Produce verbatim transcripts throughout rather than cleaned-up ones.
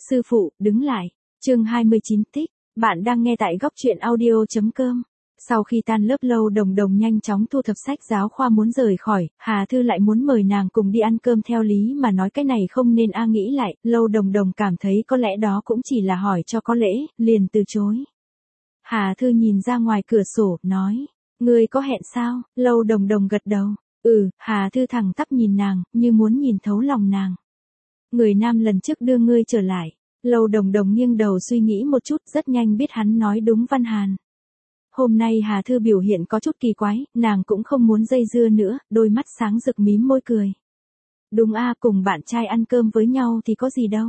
Sư phụ, đứng lại. Chương hai mươi chín tích, bạn đang nghe tại góc truyện audio.com. Sau khi tan lớp Lâu Đồng Đồng nhanh chóng thu thập sách giáo khoa muốn rời khỏi, Hà Thư lại muốn mời nàng cùng đi ăn cơm theo lý mà nói cái này không nên a nghĩ lại, Lâu Đồng Đồng cảm thấy có lẽ đó cũng chỉ là hỏi cho có lễ, liền từ chối. Hà Thư nhìn ra ngoài cửa sổ, nói, ngươi có hẹn sao? Lâu Đồng Đồng gật đầu, ừ, Hà Thư thẳng tắp nhìn nàng, như muốn nhìn thấu lòng nàng. Người nam lần trước đưa ngươi trở lại. Lâu Đồng Đồng nghiêng đầu suy nghĩ một chút, rất nhanh biết hắn nói đúng Văn Hàn. Hôm nay Hà Thư biểu hiện có chút kỳ quái, nàng cũng không muốn dây dưa nữa, đôi mắt sáng rực mím môi cười. Đúng a, cùng bạn trai ăn cơm với nhau thì có gì đâu.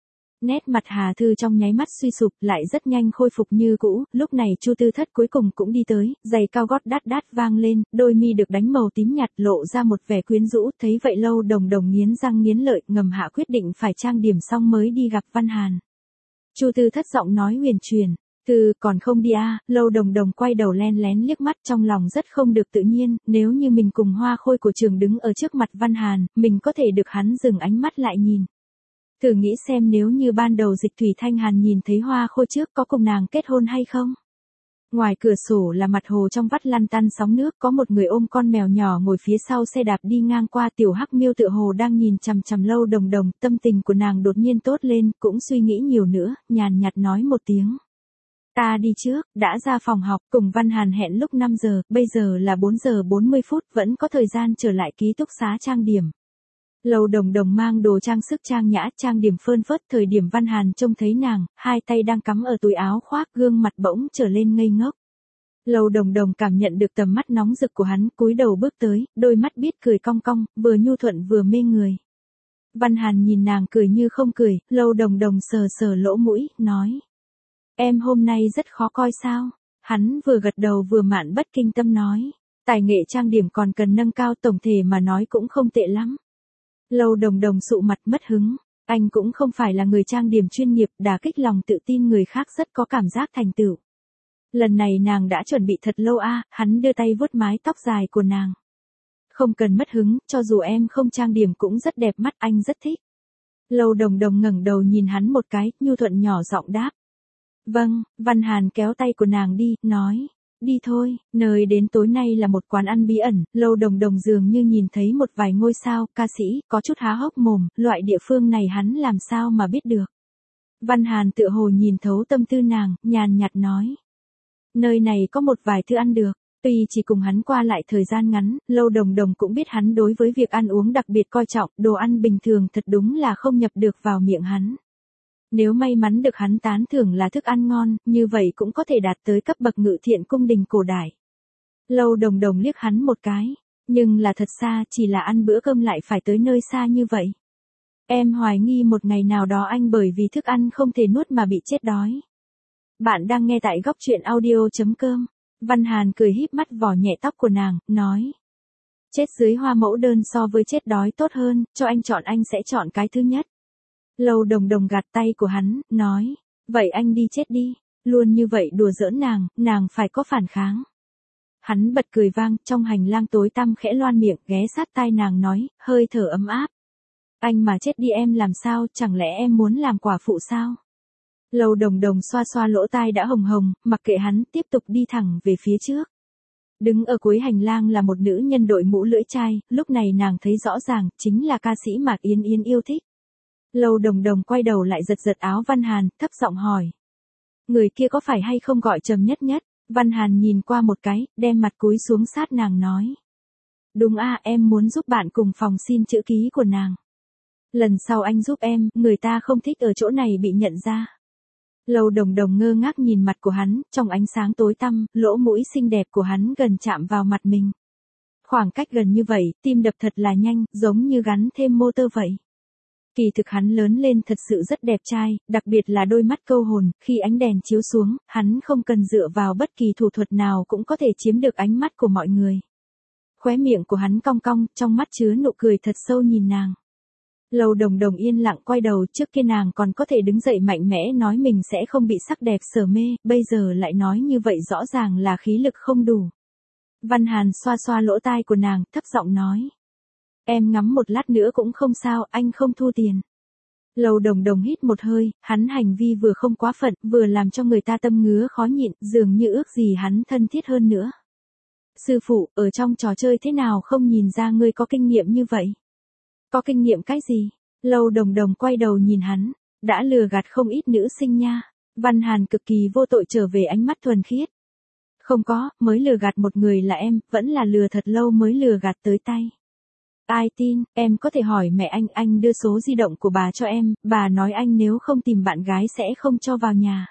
Nét mặt Hà Thư trong nháy mắt suy sụp, lại rất nhanh khôi phục như cũ, lúc này Chu Tư Thất cuối cùng cũng đi tới, giày cao gót đát đát vang lên, đôi mi được đánh màu tím nhạt lộ ra một vẻ quyến rũ, thấy vậy Lâu Đồng Đồng nghiến răng nghiến lợi, ngầm hạ quyết định phải trang điểm xong mới đi gặp Văn Hàn. Chu Tư Thất giọng nói huyền truyền, "Thư, còn không đi a?" Lâu Đồng Đồng quay đầu len lén liếc mắt, trong lòng rất không được tự nhiên, nếu như mình cùng Hoa Khôi của trường đứng ở trước mặt Văn Hàn, mình có thể được hắn dừng ánh mắt lại nhìn. Thử nghĩ xem nếu như ban đầu Dịch Thủy Thanh Hàn nhìn thấy Hoa Khôi trước có cùng nàng kết hôn hay không? Ngoài cửa sổ là mặt hồ trong vắt lăn tăn sóng nước, có một người ôm con mèo nhỏ ngồi phía sau xe đạp đi ngang qua, Tiểu Hắc Miêu tựa hồ đang nhìn chằm chằm Lâu Đồng Đồng, tâm tình của nàng đột nhiên tốt lên, cũng suy nghĩ nhiều nữa, nhàn nhạt nói một tiếng. Ta đi trước, đã ra phòng học, cùng Văn Hàn hẹn lúc năm giờ, bây giờ là bốn giờ bốn mươi phút, vẫn có thời gian trở lại ký túc xá trang điểm. Lâu Đồng Đồng mang đồ trang sức trang nhã, trang điểm phơn phớt, thời điểm Văn Hàn trông thấy nàng, hai tay đang cắm ở túi áo khoác, gương mặt bỗng trở lên ngây ngốc. Lâu Đồng Đồng cảm nhận được tầm mắt nóng rực của hắn, cúi đầu bước tới, đôi mắt biết cười cong cong, vừa nhu thuận vừa mê người. Văn Hàn nhìn nàng cười như không cười, Lâu Đồng Đồng sờ sờ lỗ mũi, nói. Em hôm nay rất khó coi sao? Hắn vừa gật đầu vừa mạn bất kinh tâm nói. Tài nghệ trang điểm còn cần nâng cao, tổng thể mà nói cũng không tệ lắm. Lâu Đồng Đồng sụ mặt mất hứng, anh cũng không phải là người trang điểm chuyên nghiệp, đả kích lòng tự tin người khác rất có cảm giác thành tựu. Lần này nàng đã chuẩn bị thật lâu a, hắn đưa tay vuốt mái tóc dài của nàng. Không cần mất hứng, cho dù em không trang điểm cũng rất đẹp mắt, anh rất thích. Lâu Đồng Đồng ngẩng đầu nhìn hắn một cái, nhu thuận nhỏ giọng đáp. Vâng, Văn Hàn kéo tay của nàng đi, nói. Đi thôi, nơi đến tối nay là một quán ăn bí ẩn, Lâu Đồng Đồng dường như nhìn thấy một vài ngôi sao, ca sĩ, có chút há hốc mồm, loại địa phương này hắn làm sao mà biết được. Văn Hàn tựa hồ nhìn thấu tâm tư nàng, nhàn nhạt nói. Nơi này có một vài thứ ăn được, tuy chỉ cùng hắn qua lại thời gian ngắn, Lâu Đồng Đồng cũng biết hắn đối với việc ăn uống đặc biệt coi trọng, đồ ăn bình thường thật đúng là không nhập được vào miệng hắn. Nếu may mắn được hắn tán thưởng là thức ăn ngon, như vậy cũng có thể đạt tới cấp bậc Ngự Thiện cung đình cổ đại. Lâu Đồng Đồng liếc hắn một cái, nhưng là thật xa, chỉ là ăn bữa cơm lại phải tới nơi xa như vậy. Em hoài nghi một ngày nào đó anh bởi vì thức ăn không thể nuốt mà bị chết đói. Bạn đang nghe tại góc truyện audio.com. Văn Hàn cười híp mắt vò nhẹ tóc của nàng, nói. Chết dưới hoa mẫu đơn so với chết đói tốt hơn, cho anh chọn anh sẽ chọn cái thứ nhất. Lâu Đồng Đồng gạt tay của hắn, nói, vậy anh đi chết đi, luôn như vậy đùa giỡn nàng, nàng phải có phản kháng. Hắn bật cười vang, trong hành lang tối tăm khẽ loan miệng, ghé sát tai nàng nói, hơi thở ấm áp. Anh mà chết đi em làm sao, chẳng lẽ em muốn làm quả phụ sao? Lâu Đồng Đồng xoa xoa lỗ tai đã hồng hồng, mặc kệ hắn, tiếp tục đi thẳng về phía trước. Đứng ở cuối hành lang là một nữ nhân đội mũ lưỡi chai, lúc này nàng thấy rõ ràng, chính là ca sĩ Mạc Yên Yên yêu thích. Lâu Đồng Đồng quay đầu lại giật giật áo Văn Hàn, thấp giọng hỏi. Người kia có phải hay không gọi Trầm Nhất Nhất? Văn Hàn nhìn qua một cái, đem mặt cúi xuống sát nàng nói. Đúng a, em muốn giúp bạn cùng phòng xin chữ ký của nàng. Lần sau anh giúp em, người ta không thích ở chỗ này bị nhận ra. Lâu Đồng Đồng ngơ ngác nhìn mặt của hắn, trong ánh sáng tối tăm, lỗ mũi xinh đẹp của hắn gần chạm vào mặt mình. Khoảng cách gần như vậy, tim đập thật là nhanh, giống như gắn thêm motor vậy. Kỳ thực hắn lớn lên thật sự rất đẹp trai, đặc biệt là đôi mắt câu hồn, khi ánh đèn chiếu xuống, hắn không cần dựa vào bất kỳ thủ thuật nào cũng có thể chiếm được ánh mắt của mọi người. Khóe miệng của hắn cong cong, trong mắt chứa nụ cười thật sâu nhìn nàng. Lâu Đồng Đồng yên lặng quay đầu, trước kia nàng còn có thể đứng dậy mạnh mẽ nói mình sẽ không bị sắc đẹp sở mê, bây giờ lại nói như vậy rõ ràng là khí lực không đủ. Văn Hàn xoa xoa lỗ tai của nàng, thấp giọng nói. Em ngắm một lát nữa cũng không sao, anh không thu tiền. Lâu Đồng Đồng hít một hơi, hắn hành vi vừa không quá phận, vừa làm cho người ta tâm ngứa khó nhịn, dường như ước gì hắn thân thiết hơn nữa. Sư phụ, ở trong trò chơi thế nào không nhìn ra ngươi có kinh nghiệm như vậy? Có kinh nghiệm cái gì? Lâu Đồng Đồng quay đầu nhìn hắn, đã lừa gạt không ít nữ sinh nha. Văn Hàn cực kỳ vô tội trở về ánh mắt thuần khiết. Không có, mới lừa gạt một người là em, vẫn là lừa thật lâu mới lừa gạt tới tay. Ai tin, em có thể hỏi mẹ anh, anh đưa số di động của bà cho em, bà nói anh nếu không tìm bạn gái sẽ không cho vào nhà.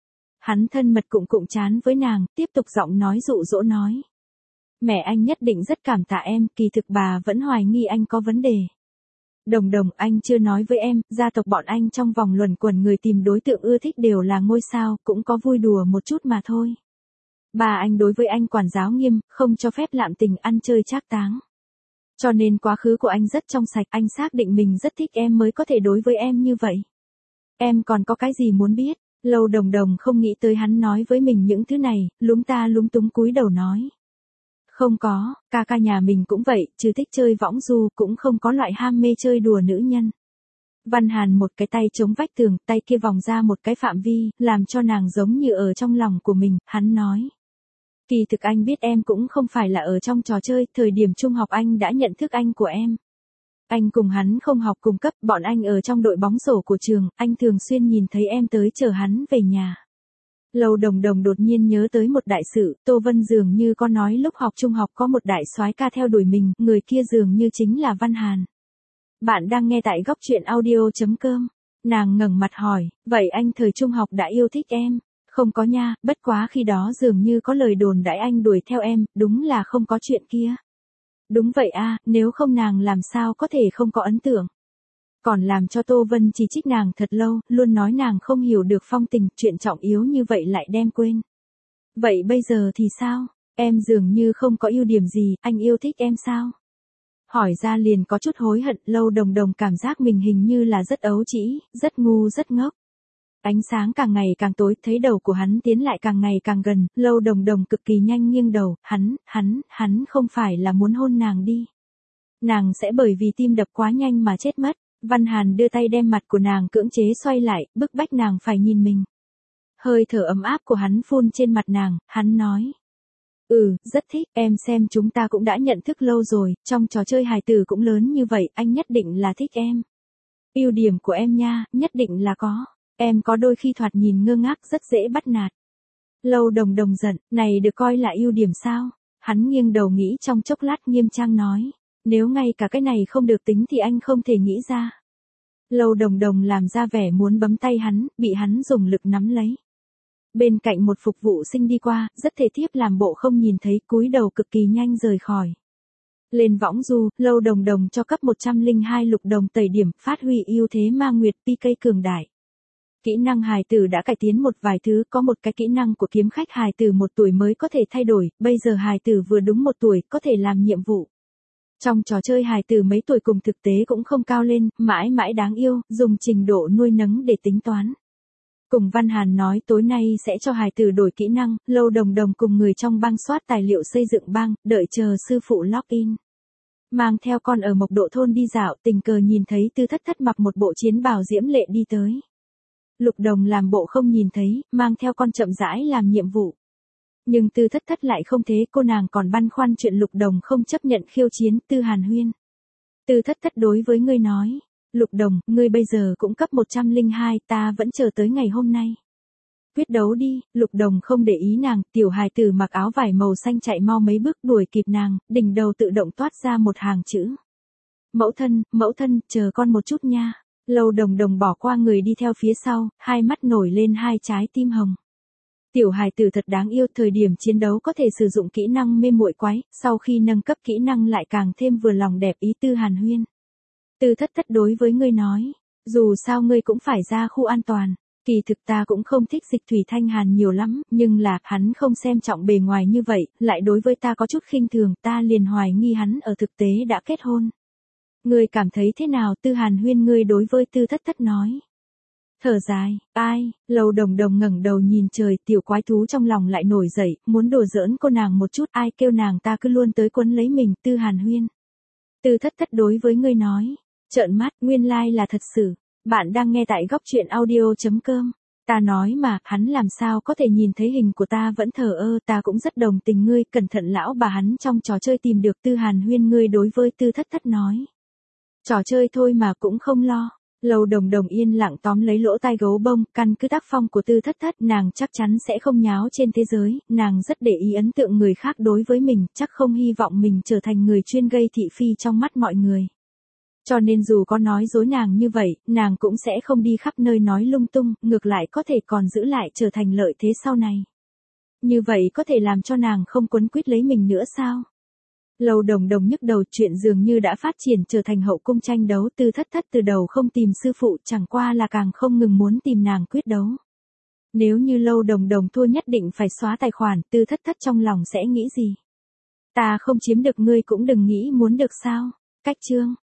Hắn thân mật cụng cụng chán với nàng, tiếp tục giọng nói dụ dỗ nói. Mẹ anh nhất định rất cảm tạ em, kỳ thực bà vẫn hoài nghi anh có vấn đề. Đồng Đồng, anh chưa nói với em, gia tộc bọn anh trong vòng luẩn quẩn người tìm đối tượng ưa thích đều là ngôi sao, cũng có vui đùa một chút mà thôi. Bà anh đối với anh quản giáo nghiêm, không cho phép lạm tình ăn chơi trác táng. Cho nên quá khứ của anh rất trong sạch, anh xác định mình rất thích em mới có thể đối với em như vậy. Em còn có cái gì muốn biết? Lâu Đồng Đồng không nghĩ tới hắn nói với mình những thứ này, lúng ta lúng túng cúi đầu nói. Không có, ca ca nhà mình cũng vậy, chứ thích chơi võng du, cũng không có loại ham mê chơi đùa nữ nhân. Văn Hàn một cái tay chống vách tường, tay kia vòng ra một cái phạm vi, làm cho nàng giống như ở trong lòng của mình, hắn nói. Kỳ thực anh biết em cũng không phải là ở trong trò chơi, thời điểm trung học anh đã nhận thức anh của em. Anh cùng hắn không học cùng cấp, bọn anh ở trong đội bóng rổ của trường, anh thường xuyên nhìn thấy em tới chờ hắn về nhà. Lâu Đồng Đồng đột nhiên nhớ tới một đại sự, Tô Vân dường như có nói lúc học trung học có một đại soái ca theo đuổi mình, người kia dường như chính là Văn Hàn. Bạn đang nghe tại góc truyện audio chấm com. Nàng ngẩng mặt hỏi, vậy anh thời trung học đã yêu thích em? Không có nha, bất quá khi đó dường như có lời đồn đãi anh đuổi theo em, đúng là không có chuyện kia. Đúng vậy a, nếu không nàng làm sao có thể không có ấn tượng. Còn làm cho Tô Vân chỉ trích nàng thật lâu, luôn nói nàng không hiểu được phong tình, chuyện trọng yếu như vậy lại đem quên. Vậy bây giờ thì sao? Em dường như không có ưu điểm gì, anh yêu thích em sao? Hỏi ra liền có chút hối hận, Lâu Đồng Đồng cảm giác mình hình như là rất ấu trĩ, rất ngu rất ngốc. Ánh sáng càng ngày càng tối, thấy đầu của hắn tiến lại càng ngày càng gần, Lâu Đồng Đồng cực kỳ nhanh nghiêng đầu, hắn, hắn, hắn không phải là muốn hôn nàng đi. Nàng sẽ bởi vì tim đập quá nhanh mà chết mất. Văn Hàn đưa tay đem mặt của nàng cưỡng chế xoay lại, bức bách nàng phải nhìn mình. Hơi thở ấm áp của hắn phun trên mặt nàng, hắn nói. Ừ, rất thích, em xem chúng ta cũng đã nhận thức lâu rồi, trong trò chơi hài tử cũng lớn như vậy, anh nhất định là thích em. Ưu điểm của em nha, nhất định là có. Em có đôi khi thoạt nhìn ngơ ngác rất dễ bắt nạt. Lâu Đồng Đồng giận, này được coi là ưu điểm sao? Hắn nghiêng đầu nghĩ trong chốc lát nghiêm trang nói. Nếu ngay cả cái này không được tính thì anh không thể nghĩ ra. Lâu Đồng Đồng làm ra vẻ muốn bấm tay hắn, bị hắn dùng lực nắm lấy. Bên cạnh một phục vụ sinh đi qua, rất thể thiếp làm bộ không nhìn thấy, cúi đầu cực kỳ nhanh rời khỏi. Lên võng du, Lâu Đồng Đồng cho cấp một trăm lẻ hai lục đồng tẩy điểm, phát huy ưu thế ma nguyệt pê ca cường đại. Kỹ năng hài tử đã cải tiến một vài thứ, có một cái kỹ năng của kiếm khách hài tử một tuổi mới có thể thay đổi, bây giờ hài tử vừa đúng một tuổi, có thể làm nhiệm vụ. Trong trò chơi hài tử mấy tuổi cùng thực tế cũng không cao lên, mãi mãi đáng yêu, dùng trình độ nuôi nấng để tính toán. Cùng Văn Hàn nói tối nay sẽ cho hài tử đổi kỹ năng, Lâu Đồng Đồng cùng người trong bang soát tài liệu xây dựng bang, đợi chờ sư phụ login. Mang theo con ở Mộc Độ thôn đi dạo, tình cờ nhìn thấy Tư Thất Thất mặc một bộ chiến bào diễm lệ đi tới. Lục Đồng làm bộ không nhìn thấy, mang theo con chậm rãi làm nhiệm vụ. Nhưng Tư Thất Thất lại không thế, cô nàng còn băn khoăn chuyện Lục Đồng không chấp nhận khiêu chiến, Tư Hàn Huyên. Tư Thất Thất đối với ngươi nói, Lục Đồng, ngươi bây giờ cũng cấp một trăm lẻ hai, ta vẫn chờ tới ngày hôm nay. Quyết đấu đi, Lục Đồng không để ý nàng, tiểu hài tử mặc áo vải màu xanh chạy mau mấy bước đuổi kịp nàng, đỉnh đầu tự động toát ra một hàng chữ. Mẫu thân, mẫu thân, chờ con một chút nha. Lâu Đồng Đồng bỏ qua người đi theo phía sau, hai mắt nổi lên hai trái tim hồng. Tiểu hài tử thật đáng yêu, thời điểm chiến đấu có thể sử dụng kỹ năng mê muội quái, sau khi nâng cấp kỹ năng lại càng thêm vừa lòng đẹp ý. Tư Hàn Huyên. Tư Thất Thất đối với ngươi nói, dù sao ngươi cũng phải ra khu an toàn. Kỳ thực ta cũng không thích Dịch Thủy Thanh Hàn nhiều lắm, nhưng là, hắn không xem trọng bề ngoài như vậy, lại đối với ta có chút khinh thường, ta liền hoài nghi hắn ở thực tế đã kết hôn. Ngươi cảm thấy thế nào? Tư Hàn Huyên ngươi đối với Tư Thất Thất nói. Thở dài, ai? Lâu Đồng Đồng ngẩng đầu nhìn trời, tiểu quái thú trong lòng lại nổi dậy, muốn đùa giỡn cô nàng một chút, ai kêu nàng ta cứ luôn tới quấn lấy mình. Tư Hàn Huyên. Tư Thất Thất đối với ngươi nói, trợn mắt, nguyên lai là thật sự. Bạn đang nghe tại góc chuyện audio.com. Ta nói mà, hắn làm sao có thể nhìn thấy hình của ta vẫn thờ ơ, ta cũng rất đồng tình ngươi, cẩn thận lão bà hắn trong trò chơi tìm được Tư Hàn Huyên, ngươi đối với Tư Thất Thất nói. Trò chơi thôi mà cũng không lo. Lâu Đồng Đồng yên lặng tóm lấy lỗ tai gấu bông, căn cứ tác phong của Tư Thất Thất, nàng chắc chắn sẽ không nháo trên thế giới, nàng rất để ý ấn tượng người khác đối với mình, chắc không hy vọng mình trở thành người chuyên gây thị phi trong mắt mọi người. Cho nên dù có nói dối nàng như vậy, nàng cũng sẽ không đi khắp nơi nói lung tung, ngược lại có thể còn giữ lại trở thành lợi thế sau này. Như vậy có thể làm cho nàng không quấn quýt lấy mình nữa sao? Lâu Đồng Đồng nhức đầu, chuyện dường như đã phát triển trở thành hậu cung tranh đấu. Tư Thất Thất từ đầu không tìm sư phụ, chẳng qua là càng không ngừng muốn tìm nàng quyết đấu. Nếu như Lâu Đồng Đồng thua nhất định phải xóa tài khoản, Tư Thất Thất trong lòng sẽ nghĩ gì? Ta không chiếm được ngươi cũng đừng nghĩ muốn được sao? Cách chương